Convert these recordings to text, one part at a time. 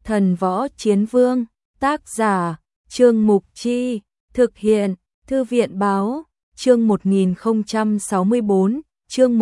Thần Võ Chiến Vương, tác giả, Trương Mục Chi, thực hiện, Thư viện Báo, chương 1064, chương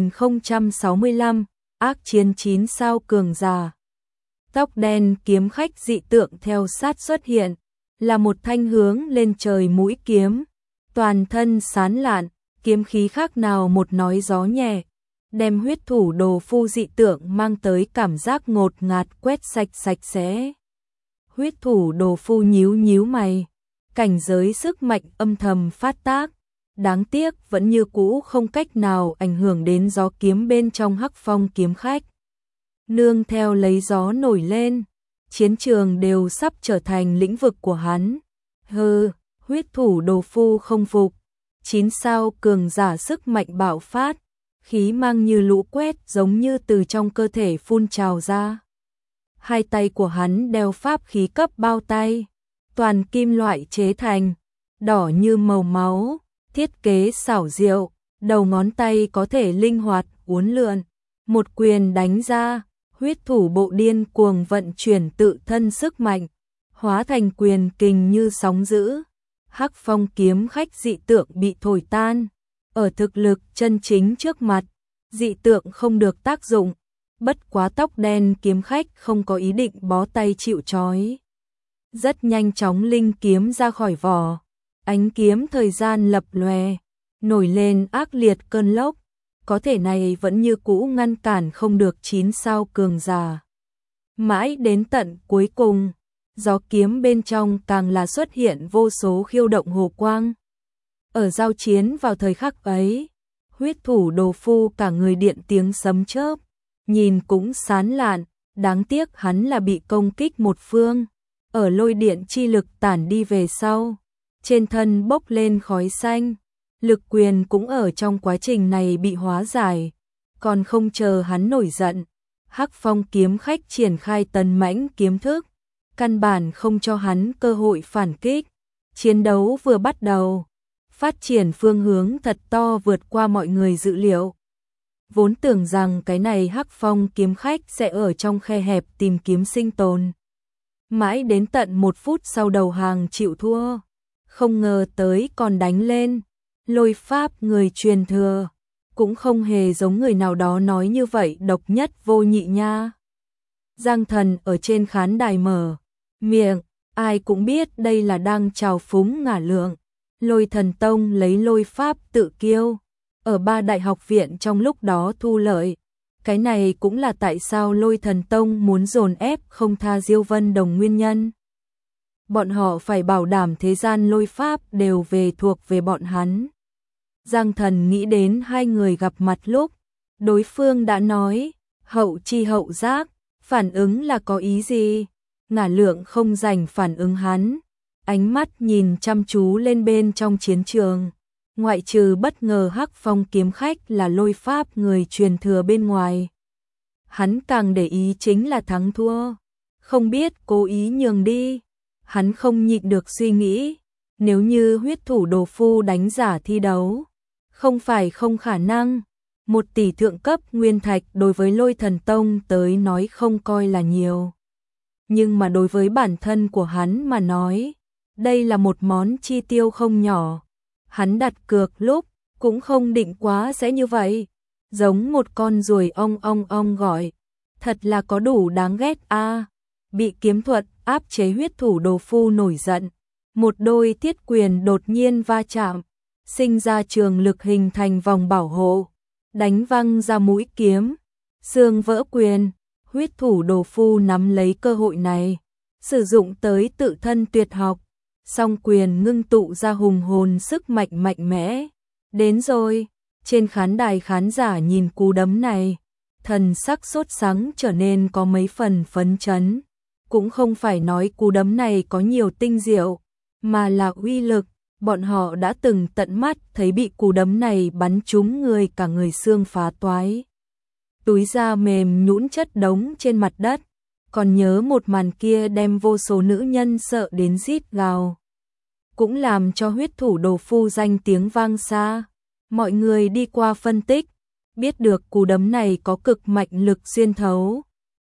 1065, ác chiến 9 sao cường giả. Tóc đen kiếm khách dị tượng theo sát xuất hiện, là một thanh hướng lên trời mũi kiếm, toàn thân sán lạn, kiếm khí khác nào một nói gió nhẹ, đem huyết thủ đồ phu dị tượng mang tới cảm giác ngột ngạt quét sạch sẽ. Huyết thủ đồ phu nhíu nhíu mày, cảnh giới sức mạnh âm thầm phát tác, đáng tiếc vẫn như cũ không cách nào ảnh hưởng đến gió kiếm bên trong Hắc Phong kiếm khách. Nương theo lấy gió nổi lên, chiến trường đều sắp trở thành lĩnh vực của hắn. Huyết thủ đồ phu không phục, 9 sao cường giả sức mạnh bạo phát, khí mang như lũ quét giống như từ trong cơ thể phun trào ra. Hai tay của hắn đeo pháp khí cấp bao tay, toàn kim loại chế thành, đỏ như màu máu, thiết kế xảo diệu, đầu ngón tay có thể linh hoạt uốn lượn, một quyền đánh ra, huyết thủ bộ điên cuồng vận chuyển tự thân sức mạnh, hóa thành quyền kình như sóng dữ. Hắc Phong kiếm khách dị tượng bị thổi tan, ở thực lực chân chính trước mặt, dị tượng không được tác dụng, bất quá tóc đen kiếm khách không có ý định bó tay chịu trói. Rất nhanh chóng linh kiếm ra khỏi vỏ, ánh kiếm thời gian lập lòe, nổi lên ác liệt cơn lốc, có thể này vẫn như cũ ngăn cản không được 9 sao cường giả. Mãi đến tận cuối cùng, gió kiếm bên trong càng là xuất hiện vô số khiêu động hồ quang. Ở giao chiến vào thời khắc ấy, huyết thủ đồ phu cả người điện tiếng sấm chớp, nhìn cũng sán lạn, đáng tiếc hắn là bị công kích một phương, ở lôi điện chi lực tản đi về sau, trên thân bốc lên khói xanh, lực quyền cũng ở trong quá trình này bị hóa giải, còn không chờ hắn nổi giận, Hắc Phong kiếm khách triển khai tấn mãnh kiếm thức, căn bản không cho hắn cơ hội phản kích. Chiến đấu vừa bắt đầu, phát triển phương hướng thật to vượt qua mọi người dự liệu. Vốn tưởng rằng cái này Hắc Phong kiếm khách sẽ ở trong khe hẹp tìm kiếm sinh tồn. Mãi đến tận 1 phút sau đầu hàng chịu thua, không ngờ tới còn đánh lên, lôi pháp người truyền thừa, cũng không hề giống người nào đó nói như vậy độc nhất vô nhị nha. Giang Thần ở trên khán đài mở miệng, ai cũng biết đây là đang trào phúng ngả lượng. Lôi Thần Tông lấy lôi pháp tự kiêu, ở 3 đại học viện trong lúc đó thu lợi. Cái này cũng là tại sao Lôi Thần Tông muốn dồn ép không tha Diêu Vân Đồng nguyên nhân. Bọn họ phải bảo đảm thế gian lôi pháp đều thuộc về bọn hắn. Giang Thần nghĩ đến hai người gặp mặt lúc, đối phương đã nói, hậu chi hậu giác, phản ứng là có ý gì? Ngả lượng không dành phản ứng hắn, ánh mắt nhìn chăm chú lên bên trong chiến trường. Ngoại trừ bất ngờ Hắc Phong kiếm khách là lôi pháp người truyền thừa bên ngoài. Hắn càng để ý chính là thắng thua, không biết cố ý nhường đi. Hắn không nhịn được suy nghĩ, nếu như huyết thủ đồ phu đánh giả thi đấu, không phải không khả năng. 1 tỷ thượng cấp nguyên thạch đối với Lôi Thần Tông tới nói không coi là nhiều. Nhưng mà đối với bản thân của hắn mà nói, đây là một món chi tiêu không nhỏ. Hắn đặt cược lúc, cũng không định quá sẽ như vậy. Giống một con ruồi ong gọi. Thật là có đủ đáng ghét a. Bị kiếm thuật áp chế huyết thủ đồ phu nổi giận. Một đôi thiết quyền đột nhiên va chạm, sinh ra trường lực hình thành vòng bảo hộ, đánh văng ra mũi kiếm, xương vỡ quyền. Huyết thủ đồ phu nắm lấy cơ hội này, sử dụng tới tự thân tuyệt học, song quyền ngưng tụ ra hùng hồn sức mạnh mạnh mẽ. Đến rồi, trên khán đài khán giả nhìn cú đấm này, thần sắc sốt sắng trở nên có mấy phần phấn chấn. Cũng không phải nói cú đấm này có nhiều tinh diệu, mà là uy lực, bọn họ đã từng tận mắt thấy bị cú đấm này bắn trúng người cả người xương phá toái. Túi da mềm nhũn chất đống trên mặt đất, còn nhớ một màn kia đem vô số nữ nhân sợ đến rít gào. Cũng làm cho huyết thủ đồ phu danh tiếng vang xa. Mọi người đi qua phân tích, biết được cú đấm này có cực mạnh lực xuyên thấu,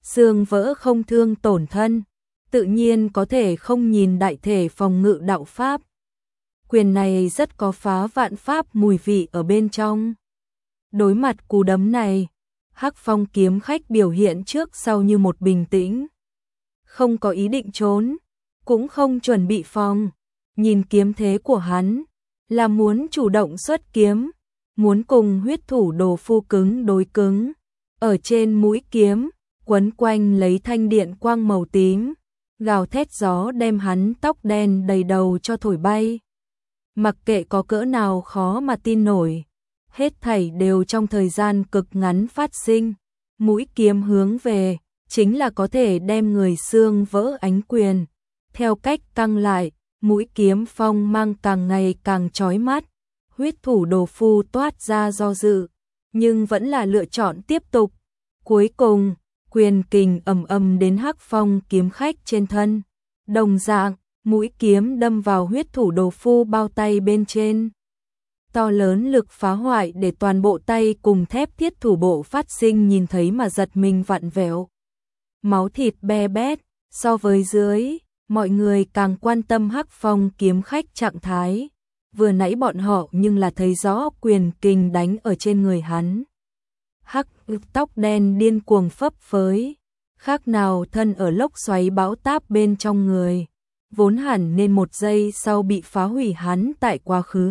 xương vỡ không thương tổn thân, tự nhiên có thể không nhìn đại thể phòng ngự đạo pháp. Quyền này rất có phá vạn pháp mùi vị ở bên trong. Đối mặt cú đấm này, Hắc Phong kiếm khách biểu hiện trước sau như một bình tĩnh. Không có ý định trốn, cũng không chuẩn bị phòng. Nhìn kiếm thế của hắn, là muốn chủ động xuất kiếm, muốn cùng huyết thủ Đồ Phu cứng đối cứng. Ở trên mũi kiếm, quấn quanh lấy thanh điện quang màu tím, gào thét gió đem hắn tóc đen đầy đầu cho thổi bay. Mặc kệ có cỡ nào khó mà tin nổi, hết thảy đều trong thời gian cực ngắn phát sinh. Mũi kiếm hướng về, chính là có thể đem người xương vỡ ánh quyền. Theo cách căng lại, mũi kiếm phong mang càng ngày càng chói mắt. Huyết thủ Đồ Phu toát ra do dự, nhưng vẫn là lựa chọn tiếp tục. Cuối cùng, quyền kình ầm ầm đến Hắc Phong kiếm khách trên thân. Đồng dạng, mũi kiếm đâm vào huyết thủ Đồ Phu bao tay bên trên. To lớn lực phá hoại để toàn bộ tay cùng thép thiết thủ bộ phát sinh nhìn thấy mà giật mình vặn vẹo. Máu thịt be bét, so với dưới, mọi người càng quan tâm Hắc Phong kiếm khách trạng thái. Vừa nãy bọn họ nhưng là thấy rõ quyền kình đánh ở trên người hắn. Hắc tóc đen điên cuồng phấp phới, khác nào thân ở lốc xoáy bão táp bên trong người. Vốn hẳn nên 1 giây sau bị phá hủy hắn tại quá khứ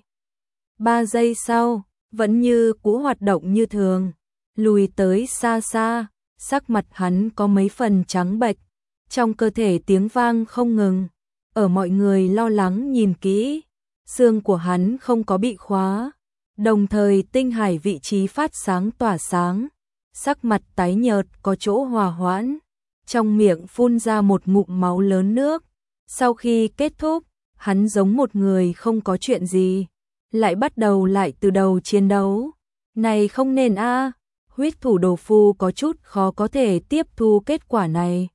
2-3 giây sau, vẫn như cũ hoạt động như thường, lùi tới xa xa, sắc mặt hắn có mấy phần trắng bệch, trong cơ thể tiếng vang không ngừng. Ở mọi người lo lắng nhìn kỹ, xương của hắn không có bị khóa, đồng thời tinh hải vị trí phát sáng tỏa sáng, sắc mặt tái nhợt có chỗ hòa hoãn, trong miệng phun ra một ngụm máu lớn nước. Sau khi kết thúc, hắn giống một người không có chuyện gì, lại bắt đầu lại từ đầu chiến đấu. Này không nên a, huyết thủ Đồ Phu có chút khó có thể tiếp thu kết quả này.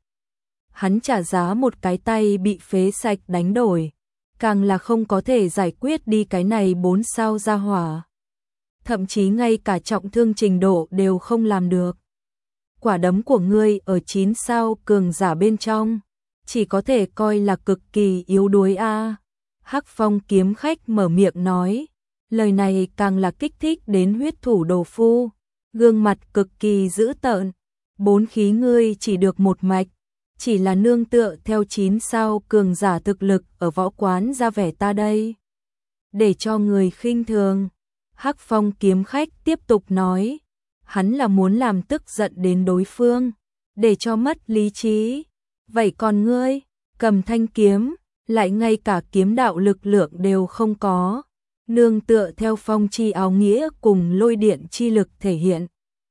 Hắn trả giá một cái tay bị phế sạch đánh đổi, càng là không có thể giải quyết đi cái này 4 sao gia hỏa. Thậm chí ngay cả trọng thương trình độ đều không làm được. Quả đấm của ngươi ở 9 sao cường giả bên trong, chỉ có thể coi là cực kỳ yếu đuối a. Hắc Phong kiếm khách mở miệng nói, lời này càng là kích thích đến huyết thủ Đồ Phu, gương mặt cực kỳ dữ tợn. 4 khí ngươi chỉ được một mạch, chỉ là nương tựa theo 9 sao cường giả thực lực ở võ quán ra vẻ ta đây, để cho người khinh thường. Hắc Phong kiếm khách tiếp tục nói, hắn là muốn làm tức giận đến đối phương, để cho mất lý trí. Vậy còn ngươi, cầm thanh kiếm, lại ngay cả kiếm đạo lực lượng đều không có, nương tựa theo phong chi áo nghĩa cùng lôi điện chi lực thể hiện.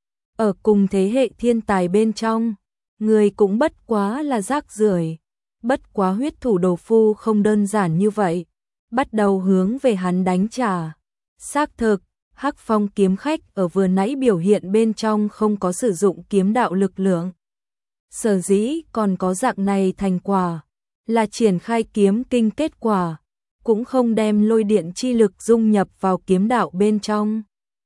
Ở cùng thế hệ thiên tài bên trong, người cũng bất quá là rác rưởi. Bất quá huyết thủ Đồ Phu không đơn giản như vậy, bắt đầu hướng về hắn đánh trả. Xác thực, Hắc Phong kiếm khách ở vừa nãy biểu hiện bên trong không có sử dụng kiếm đạo lực lượng. Sở dĩ còn có dạng này thành quả, là triển khai kiếm kinh kết quả, cũng không đem lôi điện chi lực dung nhập vào kiếm đạo bên trong.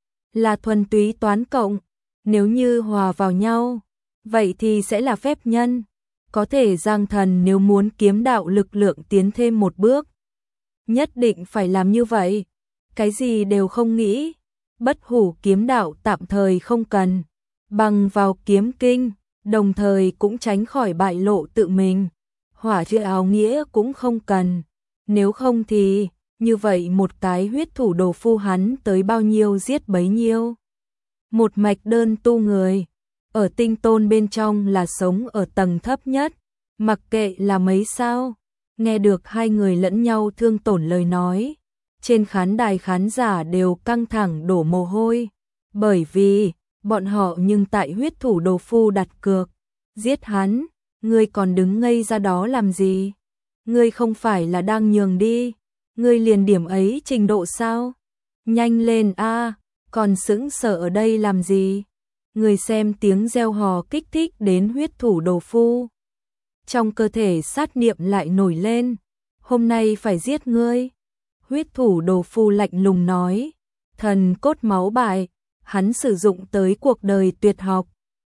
Là thuần túy toán cộng, nếu như hòa vào nhau, vậy thì sẽ là phép nhân. Có thể Giang Thần nếu muốn kiếm đạo lực lượng tiến thêm một bước, nhất định phải làm như vậy. Cái gì đều không nghĩ, bất hủ kiếm đạo tạm thời không cần, bằng vào kiếm kinh, đồng thời cũng tránh khỏi bại lộ tự mình. Hỏa chữ áo nghĩa cũng không cần, nếu không thì, như vậy một cái huyết thủ Đồ Phu hắn tới bao nhiêu giết bấy nhiêu. Một mạch đơn tu người, ở tinh tôn bên trong là sống ở tầng thấp nhất, mặc kệ là mấy sao. Nghe được hai người lẫn nhau thương tổn lời nói, trên khán đài khán giả đều căng thẳng đổ mồ hôi, bởi vì bọn họ nhưng tại huyết thủ Đồ Phu đặt cược, giết hắn, ngươi còn đứng ngây ra đó làm gì? Ngươi không phải là đang nhường đi, ngươi liền điểm ấy trình độ sao? Nhanh lên a, còn sững sờ ở đây làm gì? Người xem tiếng reo hò kích thích đến huyết thủ Đồ Phu. Trong cơ thể sát niệm lại nổi lên, hôm nay phải giết ngươi. Huyết thủ Đồ Phu lạnh lùng nói, thần cốt máu bại, hắn sử dụng tới cuộc đời tuyệt học,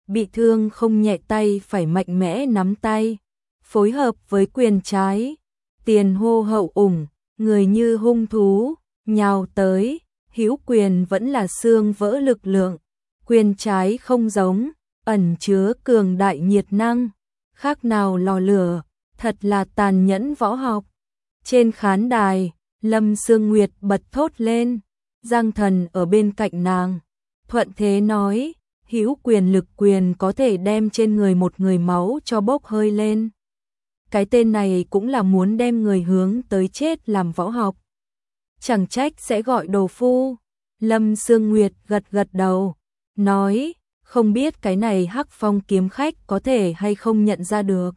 bị thương không nhẹ tay phải mạnh mẽ nắm tay, phối hợp với quyền trái, tiền hô hậu ủng, người như hung thú, nhào tới, hữu quyền vẫn là xương vỡ lực lượng, quyền trái không giống, ẩn chứa cường đại nhiệt năng, khác nào lò lửa, thật là tàn nhẫn võ học. Trên khán đài, Lâm Sương Nguyệt bật thốt lên, Giang Thần ở bên cạnh nàng, thuận thế nói, hữu quyền lực quyền có thể đem trên người một người máu cho bốc hơi lên. Cái tên này cũng là muốn đem người hướng tới chết làm võ học. Chẳng trách sẽ gọi đồ phu. Lâm Sương Nguyệt gật gật đầu, nói, không biết cái này Hắc Phong kiếm khách có thể hay không nhận ra được.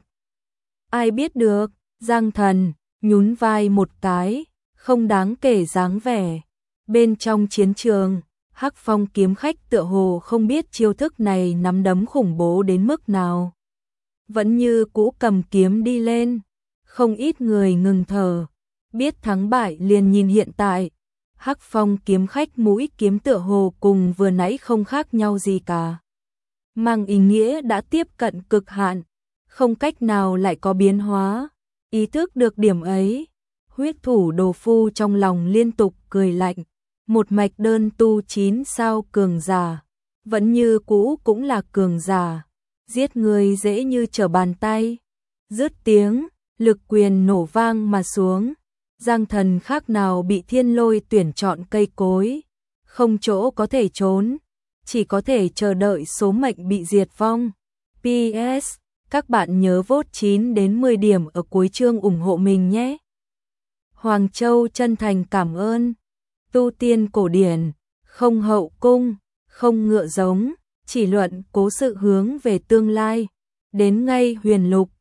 Ai biết được, Giang Thần nhún vai một cái, không đáng kể dáng vẻ. Bên trong chiến trường, Hắc Phong kiếm khách tựa hồ không biết chiêu thức này nắm đấm khủng bố đến mức nào. Vẫn như cũ cầm kiếm đi lên, không ít người ngừng thở, biết thắng bại liền nhìn hiện tại. Hắc Phong kiếm khách mũi kiếm tựa hồ cùng vừa nãy không khác nhau gì cả. Mang ý nghĩa đã tiếp cận cực hạn, không cách nào lại có biến hóa. Ý thức được điểm ấy, huyết thủ đồ phu trong lòng liên tục cười lạnh, một mạch đơn tu 9 sao cường giả, vẫn như cũ cũng là cường giả, giết người dễ như trở bàn tay. Dứt tiếng, lực quyền nổ vang mà xuống, Giang Thần khác nào bị thiên lôi tuyển chọn cây cối, không chỗ có thể trốn, chỉ có thể chờ đợi số mệnh bị diệt vong. PS, các bạn nhớ vote 9 đến 10 điểm ở cuối chương ủng hộ mình nhé. Hoàng Châu chân thành cảm ơn. Tu tiên cổ điển, không hậu cung, không ngựa giống, chỉ luận cố sự hướng về tương lai. Đến ngay huyền lục,